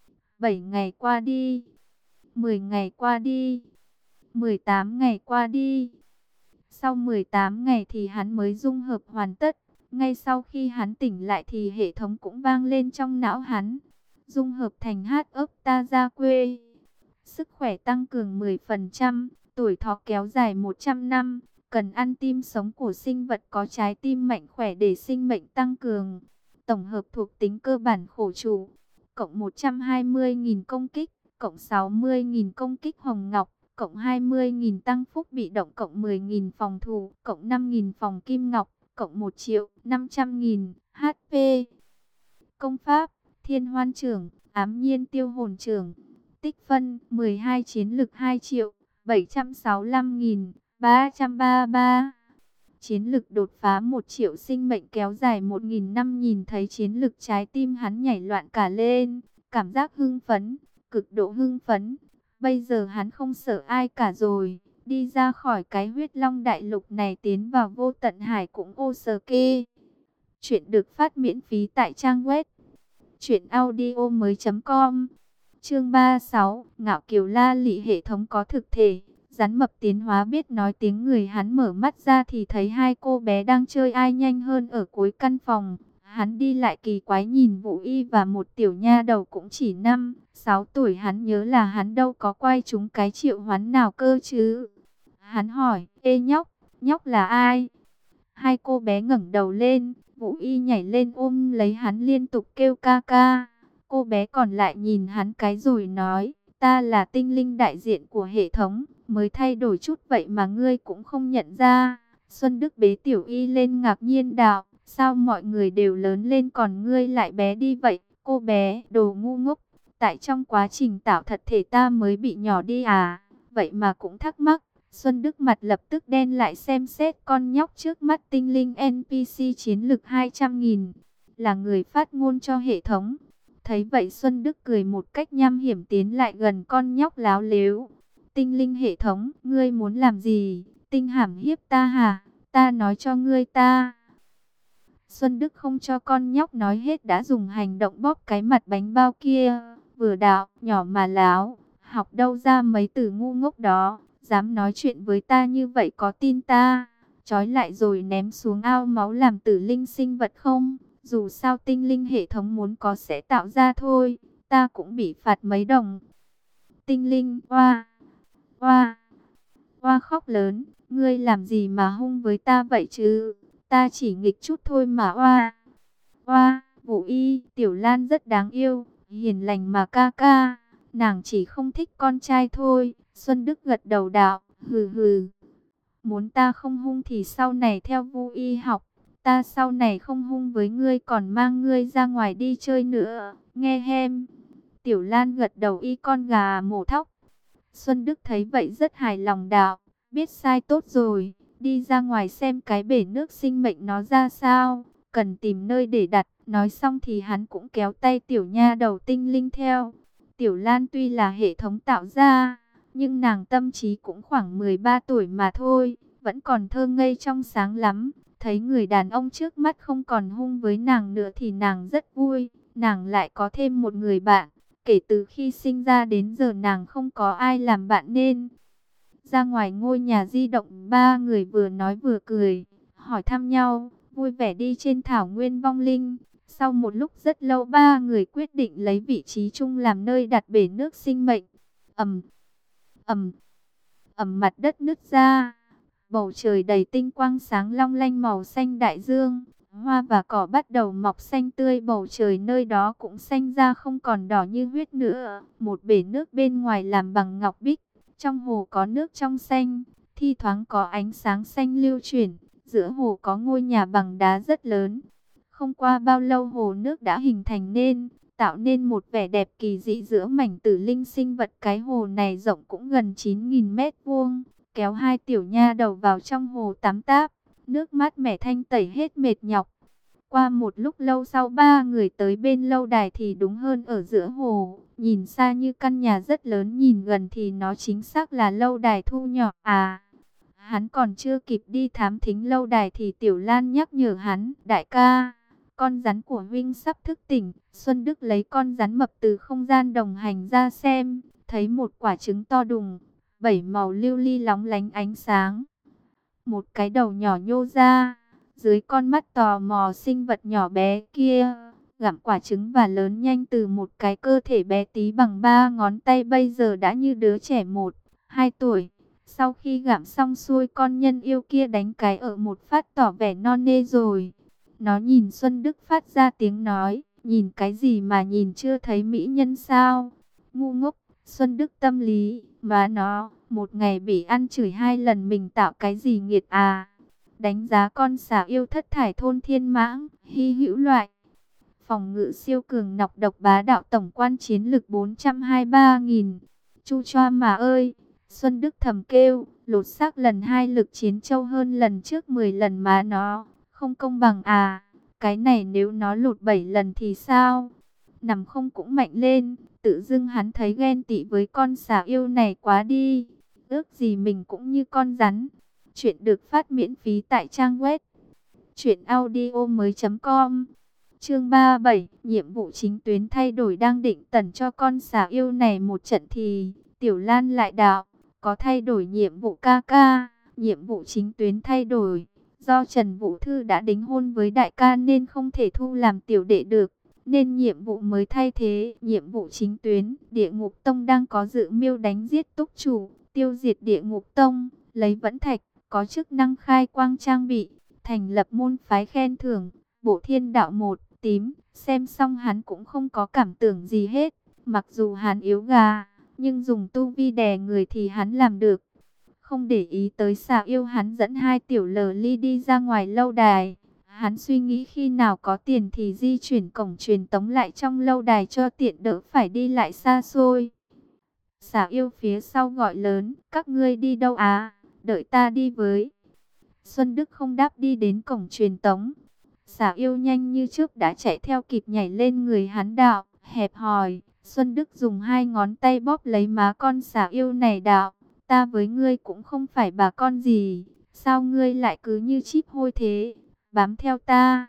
bảy ngày qua đi, mười ngày qua đi, mười tám ngày qua đi. Sau mười tám ngày thì hắn mới dung hợp hoàn tất. Ngay sau khi hắn tỉnh lại thì hệ thống cũng vang lên trong não hắn. Dung hợp thành hát ấp ta ra quê. Sức khỏe tăng cường mười phần trăm, tuổi thọ kéo dài một trăm năm. Cần ăn tim sống của sinh vật có trái tim mạnh khỏe để sinh mệnh tăng cường. Tổng hợp thuộc tính cơ bản khổ chủ. Cộng một trăm hai mươi nghìn công kích, cộng sáu mươi nghìn công kích hồng ngọc, cộng hai mươi nghìn tăng phúc bị động, cộng mười nghìn phòng thủ, cộng năm nghìn phòng kim ngọc, cộng một triệu năm trăm nghìn hát pê. Công pháp: Thiên Hoan Trưởng, Ám Nhiên Tiêu Hồn Trưởng. Tích phân: mười hai, chiến lực hai triệu bảy trăm sáu mươi lăm nghìn ba trăm ba mươi ba. Chiến lực đột phá một triệu, sinh mệnh kéo dài một nghìn năm. Nhìn thấy chiến lực trái tim hắn nhảy loạn cả lên, cảm giác hưng phấn, cực độ hưng phấn. Bây giờ hắn không sợ ai cả rồi, đi ra khỏi cái huyết long đại lục này tiến vào vô tận hải cũng ô sờ kê. Chuyện được phát miễn phí tại trang web truyện audio mới chấm com. Chương ba mươi sáu, Ngạo Kiều La Lị. Hệ thống có thực thể, rắn mập tiến hóa biết nói tiếng người. Hắn mở mắt ra thì thấy hai cô bé đang chơi ai nhanh hơn ở cuối căn phòng. Hắn đi lại kỳ quái nhìn Vũ Y và một tiểu nha đầu cũng chỉ năm, sáu tuổi. Hắn nhớ là hắn đâu có quay chúng cái triệu hoán nào cơ chứ. Hắn hỏi, ê nhóc, nhóc là ai? Hai cô bé ngẩng đầu lên, Vũ Y nhảy lên ôm lấy hắn liên tục kêu ca ca. Cô bé còn lại nhìn hắn cái rồi nói, ta là tinh linh đại diện của hệ thống, mới thay đổi chút vậy mà ngươi cũng không nhận ra. Xuân Đức bế tiểu Y lên ngạc nhiên đạo, sao mọi người đều lớn lên còn ngươi lại bé đi vậy? Cô bé, đồ ngu ngốc, tại trong quá trình tạo thật thể ta mới bị nhỏ đi à? Vậy mà cũng thắc mắc. Xuân Đức mặt lập tức đen lại xem xét con nhóc trước mắt. Tinh linh en pê xê chiến lực hai trăm nghìn, là người phát ngôn cho hệ thống. Thấy vậy Xuân Đức cười một cách nham hiểm tiến lại gần con nhóc láo lếu. Tinh linh hệ thống, ngươi muốn làm gì? Tinh hãm hiếp ta hả? Ta nói cho ngươi ta. Xuân Đức không cho con nhóc nói hết đã dùng hành động bóp cái mặt bánh bao kia. Vừa đạo, nhỏ mà láo, học đâu ra mấy từ ngu ngốc đó. Dám nói chuyện với ta như vậy có tin ta trói lại rồi ném xuống ao máu làm tử linh sinh vật không? Dù sao tinh linh hệ thống muốn có sẽ tạo ra thôi, ta cũng bị phạt mấy đồng. Tinh linh, oa, oa, oa khóc lớn, ngươi làm gì mà hung với ta vậy chứ? Ta chỉ nghịch chút thôi mà oa. Oa, Vũ Y, Tiểu Lan rất đáng yêu, hiền lành mà ca ca, nàng chỉ không thích con trai thôi. Xuân Đức gật đầu đạo, hừ hừ. Muốn ta không hung thì sau này theo Vũ Y học. Ta sau này không hung với ngươi còn mang ngươi ra ngoài đi chơi nữa. Nghe hem. Tiểu Lan gật đầu y con gà mổ thóc. Xuân Đức thấy vậy rất hài lòng đạo. Biết sai tốt rồi. đi ra ngoài xem cái bể nước sinh mệnh nó ra sao, cần tìm nơi để đặt. Nói xong thì hắn cũng kéo tay tiểu nha đầu tinh linh theo. Tiểu Lan tuy là hệ thống tạo ra, nhưng nàng tâm trí cũng khoảng mười ba tuổi mà thôi, vẫn còn thơ ngây trong sáng lắm. Thấy người đàn ông trước mắt không còn hung với nàng nữa thì nàng rất vui, nàng lại có thêm một người bạn. Kể từ khi sinh ra đến giờ nàng không có ai làm bạn nên. Ra ngoài ngôi nhà di động, ba người vừa nói vừa cười, hỏi thăm nhau, vui vẻ đi trên thảo nguyên vong linh. Sau một lúc rất lâu ba người quyết định lấy vị trí chung làm nơi đặt bể nước sinh mệnh. Ầm, ầm, ầm, mặt đất nứt ra. Bầu trời đầy tinh quang sáng long lanh màu xanh đại dương. Hoa và cỏ bắt đầu mọc xanh tươi, bầu trời nơi đó cũng xanh ra không còn đỏ như huyết nữa. Một bể nước bên ngoài làm bằng ngọc bích. Trong hồ có nước trong xanh, thi thoảng có ánh sáng xanh lưu chuyển. Giữa hồ có ngôi nhà bằng đá rất lớn. Không qua bao lâu hồ nước đã hình thành nên, tạo nên một vẻ đẹp kỳ dị giữa mảnh tử linh sinh vật. Cái hồ này rộng cũng gần chín nghìn mét vuông, kéo hai tiểu nha đầu vào trong hồ tắm táp, nước mát mẻ thanh tẩy hết mệt nhọc. Qua một lúc lâu sau ba người tới bên lâu đài thì đúng hơn ở giữa hồ, nhìn xa như căn nhà rất lớn, nhìn gần thì nó chính xác là lâu đài Thu nhỏ. À, hắn còn chưa kịp đi thám thính lâu đài thì Tiểu Lan nhắc nhở hắn, đại ca, con rắn của huynh sắp thức tỉnh. Xuân Đức lấy con rắn mập từ không gian đồng hành ra xem, thấy một quả trứng to đùng, bảy màu lưu ly lóng lánh ánh sáng. Một cái đầu nhỏ nhô ra, dưới con mắt tò mò sinh vật nhỏ bé kia, gặm quả trứng và lớn nhanh từ một cái cơ thể bé tí bằng ba ngón tay bây giờ đã như đứa trẻ một, hai tuổi. Sau khi gặm xong xuôi, con nhân yêu kia đánh cái ở một phát tỏ vẻ non nê rồi. Nó nhìn Xuân Đức phát ra tiếng nói, nhìn cái gì mà nhìn, chưa thấy mỹ nhân sao? Ngu ngốc. Xuân Đức tâm lý, mà nó, một ngày bị ăn chửi hai lần mình tạo cái gì nghiệt à? Đánh giá con xà yêu thất thải thôn thiên mãng, hy hữu loại. Phòng ngự siêu cường, nọc độc bá đạo, tổng quan chiến lực bốn trăm hai mươi ba nghìn. Chu choa mà ơi! Xuân Đức thầm kêu, lột xác lần hai lực chiến trâu hơn lần trước mười lần má nó, không công bằng à? Cái này nếu nó lột bảy lần thì sao? Nằm không cũng mạnh lên. Tự dưng hắn thấy ghen tị với con xà yêu này quá đi. Ước gì mình cũng như con rắn. Chuyện được phát miễn phí tại trang web truyện audio mới chấm com. Chương ba mươi bảy, nhiệm vụ chính tuyến thay đổi. Đang định tẩn cho con xà yêu này một trận thì Tiểu Lan lại đạo, có thay đổi nhiệm vụ ca ca. Nhiệm vụ chính tuyến thay đổi. Do Trần Vũ Thư đã đính hôn với đại ca nên không thể thu làm tiểu đệ được, nên nhiệm vụ mới thay thế. Nhiệm vụ chính tuyến, Địa Ngục Tông đang có dự mưu đánh giết túc chủ, tiêu diệt Địa Ngục Tông, lấy vẫn thạch, có chức năng khai quang trang bị, thành lập môn phái khen thưởng, Bổ Thiên Đạo một, tím. Xem xong hắn cũng không có cảm tưởng gì hết, mặc dù hắn yếu gà, nhưng dùng tu vi đè người thì hắn làm được. Không để ý tới xà yêu, hắn dẫn hai tiểu lờ ly đi ra ngoài lâu đài. Hắn suy nghĩ khi nào có tiền thì di chuyển cổng truyền tống lại trong lâu đài cho tiện đỡ phải đi lại xa xôi. Xà yêu phía sau gọi lớn, các ngươi đi đâu à? Đợi ta đi với. Xuân Đức không đáp, đi đến cổng truyền tống. Xà yêu nhanh như trước đã chạy theo kịp, nhảy lên người hắn đạo, hẹp hòi. Xuân Đức dùng hai ngón tay bóp lấy má con xà yêu này đạo, ta với ngươi cũng không phải bà con gì, sao ngươi lại cứ như chip hôi thế, bám theo ta.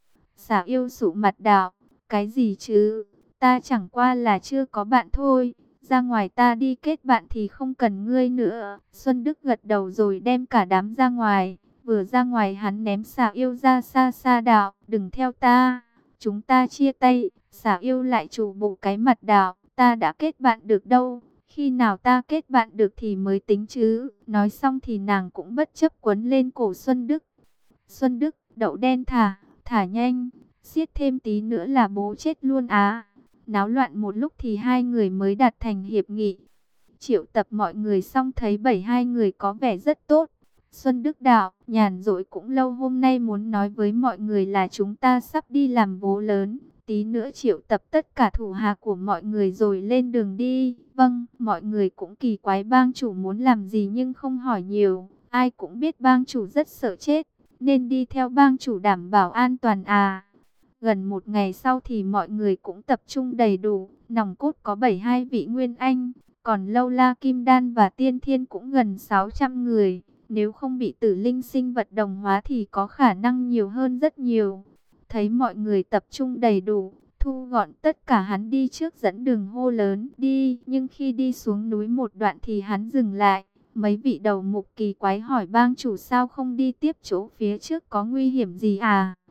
Xà yêu sụ mặt đạo, cái gì chứ, ta chẳng qua là chưa có bạn thôi, ra ngoài ta đi kết bạn thì không cần ngươi nữa. Xuân Đức gật đầu rồi đem cả đám ra ngoài. Vừa ra ngoài hắn ném xà yêu ra xa xa đạo, đừng theo ta, chúng ta chia tay. Xà yêu lại chủ bộ cái mặt đạo, ta đã kết bạn được đâu, khi nào ta kết bạn được thì mới tính chứ. Nói xong thì nàng cũng bất chấp quấn lên cổ Xuân Đức. Xuân Đức, đậu đen thả, thả nhanh, siết thêm tí nữa là bố chết luôn á. Náo loạn một lúc thì hai người mới đạt thành hiệp nghị. Triệu tập mọi người xong thấy bảy hai người có vẻ rất tốt. Xuân Đức đạo, nhàn rỗi cũng lâu, hôm nay muốn nói với mọi người là chúng ta sắp đi làm bố lớn. Tí nữa triệu tập tất cả thủ hạ của mọi người rồi lên đường đi. Vâng, mọi người cũng kỳ quái bang chủ muốn làm gì nhưng không hỏi nhiều. Ai cũng biết bang chủ rất sợ chết, nên đi theo bang chủ đảm bảo an toàn à. Gần một ngày sau thì mọi người cũng tập trung đầy đủ, nòng cốt có bảy mươi hai vị Nguyên Anh, còn Lâu La Kim Đan và Tiên Thiên cũng gần sáu trăm người. Nếu không bị tử linh sinh vật đồng hóa thì có khả năng nhiều hơn rất nhiều. Thấy mọi người tập trung đầy đủ, thu gọn tất cả, hắn đi trước dẫn đường hô lớn đi. Nhưng khi đi xuống núi một đoạn thì hắn dừng lại. Mấy vị đầu mục kỳ quái hỏi bang chủ sao không đi tiếp chỗ phía trước, có nguy hiểm gì à?